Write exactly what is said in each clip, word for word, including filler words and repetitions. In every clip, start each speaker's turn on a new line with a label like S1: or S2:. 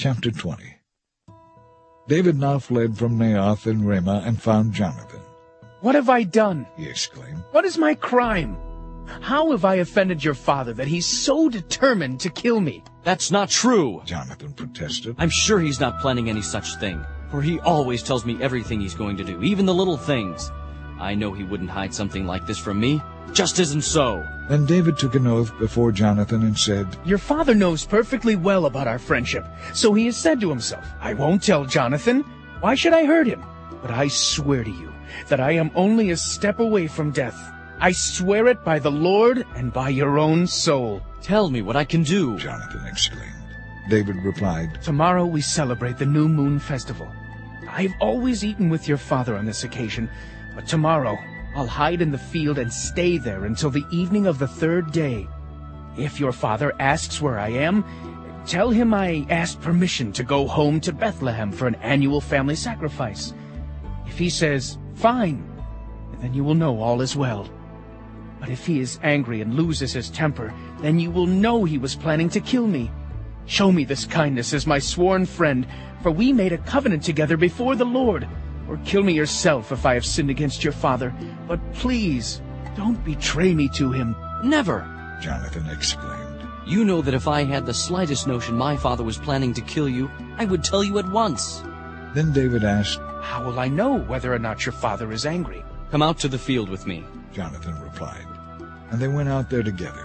S1: Chapter twenty. David now fled from Naioth in Ramah and found Jonathan.
S2: "What have I done?"
S1: he exclaimed.
S2: "What is my crime? How have I offended your father that he's so determined to kill me?"
S3: "That's not true,"
S1: Jonathan protested.
S3: "I'm sure he's not planning any such thing, for he always tells me everything he's going to do, even the little things. I know he wouldn't hide something like this from me. Just isn't so."
S1: Then David took an oath before Jonathan and said,
S2: "Your father knows perfectly well about our friendship, so he has said to himself, 'I won't tell Jonathan. Why should I hurt him?' But I swear to you that I am only a step away from death. I swear it by the Lord and by your own soul."
S3: "Tell me what I can do,"
S1: Jonathan exclaimed. David replied,
S2: "Tomorrow we celebrate the New Moon Festival. I've always eaten with your father on this occasion, but tomorrow I'll hide in the field and stay there until the evening of the third day. If your father asks where I am, tell him I asked permission to go home to Bethlehem for an annual family sacrifice. If he says, 'Fine,' then you will know all is well. But if he is angry and loses his temper, then you will know he was planning to kill me. Show me this kindness as my sworn friend, for we made a covenant together before the Lord. Or kill me yourself if I have sinned against your father. But please, don't betray me to him."
S3: "Never!"
S1: Jonathan exclaimed.
S3: "You know that if I had the slightest notion my father was planning to kill you, I would tell you at once."
S1: Then David asked,
S2: "How will I know whether or not your father is angry?"
S3: "Come out to the field with me,"
S1: Jonathan replied, and they went out there together.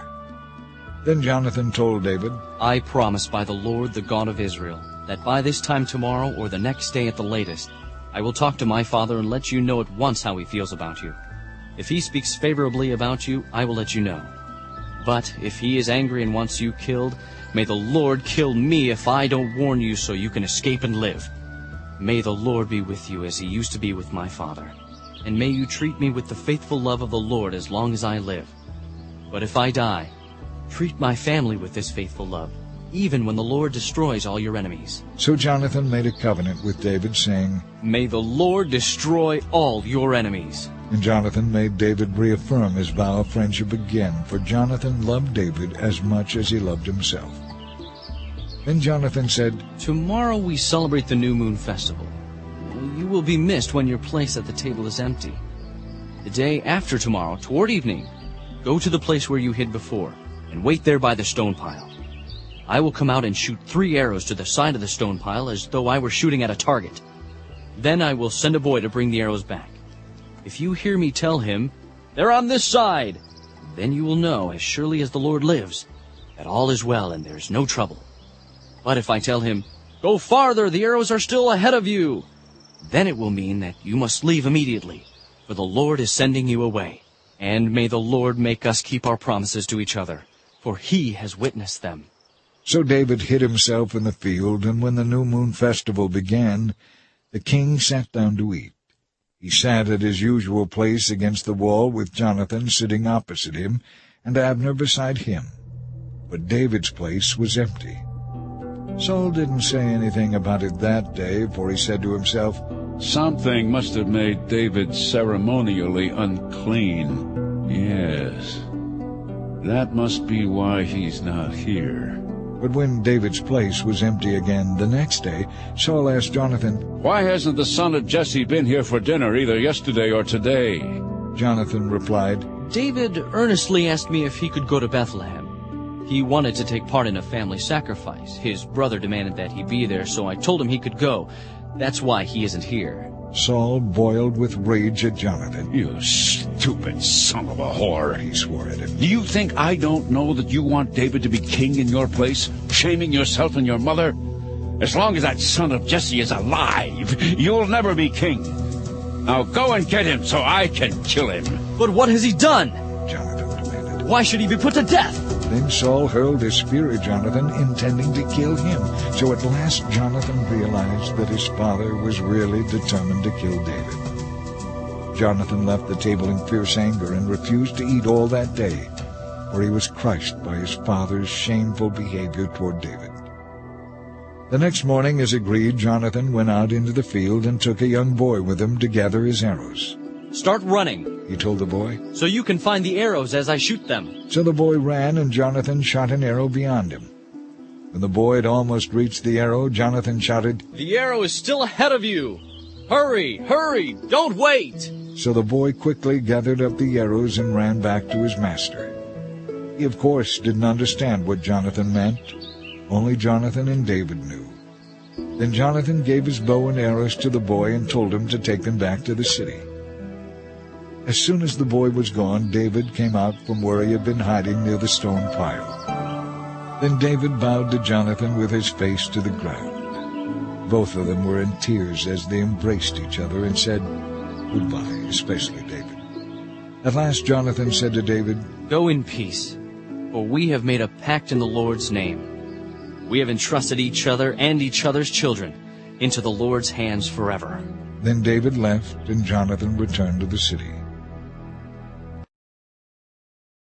S1: Then Jonathan told David,
S3: "I promise by the Lord, the God of Israel, that by this time tomorrow or the next day at the latest, I will talk to my father and let you know at once how he feels about you. If he speaks favorably about you, I will let you know. But if he is angry and wants you killed, may the Lord kill me if I don't warn you so you can escape and live. May the Lord be with you as he used to be with my father, and may you treat me with the faithful love of the Lord as long as I live. But if I die, treat my family with this faithful love, even when the Lord destroys all your enemies."
S1: So Jonathan made a covenant with David, saying,
S3: "May the Lord destroy all your enemies."
S1: And Jonathan made David reaffirm his vow of friendship again, for Jonathan loved David as much as he loved himself. Then Jonathan said,
S3: "Tomorrow we celebrate the New Moon Festival. You will be missed when your place at the table is empty. The day after tomorrow, toward evening, go to the place where you hid before, and wait there by the stone pile. I will come out and shoot three arrows to the side of the stone pile as though I were shooting at a target. Then I will send a boy to bring the arrows back. If you hear me tell him, 'They're on this side,' then you will know, as surely as the Lord lives, that all is well and there is no trouble. But if I tell him, 'Go farther, the arrows are still ahead of you,' then it will mean that you must leave immediately, for the Lord is sending you away. And may the Lord make us keep our promises to each other, for he has witnessed them."
S1: So David hid himself in the field, and when the New Moon Festival began, the king sat down to eat. He sat at his usual place against the wall, with Jonathan sitting opposite him, and Abner beside him. But David's place was empty. Saul didn't say anything about it that day, for he said to himself,
S4: "Something must have made David ceremonially unclean. Yes, that must be why he's not here."
S1: But when David's place was empty again the next day, Saul asked Jonathan,
S4: "Why hasn't the son of Jesse been here for dinner either yesterday or today?"
S1: Jonathan replied,
S3: "David earnestly asked me if he could go to Bethlehem. He wanted to take part in a family sacrifice. His brother demanded that he be there, so I told him he could go. That's why he isn't here."
S1: Saul boiled with rage at Jonathan.
S4: "You stupid son of a whore,"
S1: he swore at him.
S4: "Do you think I don't know that you want David to be king in your place, shaming yourself and your mother? As long as that son of Jesse is alive, you'll never be king. Now go and get him so I can kill him."
S3: "But what has he done?"
S1: Jonathan demanded.
S3: "Why should he be put to death?"
S1: Then Saul hurled his spear at Jonathan, intending to kill him. So at last Jonathan realized that his father was really determined to kill David. Jonathan left the table in fierce anger and refused to eat all that day, for he was crushed by his father's shameful behavior toward David. The next morning, as agreed, Jonathan went out into the field and took a young boy with him to gather his arrows.
S3: "Start running,"
S1: he told the boy,
S3: "so you can find the arrows as I shoot them."
S1: So the boy ran, and Jonathan shot an arrow beyond him. When the boy had almost reached the arrow, Jonathan shouted,
S3: "The arrow is still ahead of you! Hurry, hurry, don't wait!"
S1: So the boy quickly gathered up the arrows and ran back to his master. He, of course, didn't understand what Jonathan meant. Only Jonathan and David knew. Then Jonathan gave his bow and arrows to the boy and told him to take them back to the city. As soon as the boy was gone, David came out from where he had been hiding near the stone pile. Then David bowed to Jonathan with his face to the ground. Both of them were in tears as they embraced each other and said goodbye, especially David. At last Jonathan said to David,
S3: "Go in peace, for we have made a pact in the Lord's name. We have entrusted each other and each other's children into the Lord's hands forever."
S1: Then David left, and Jonathan returned to the city.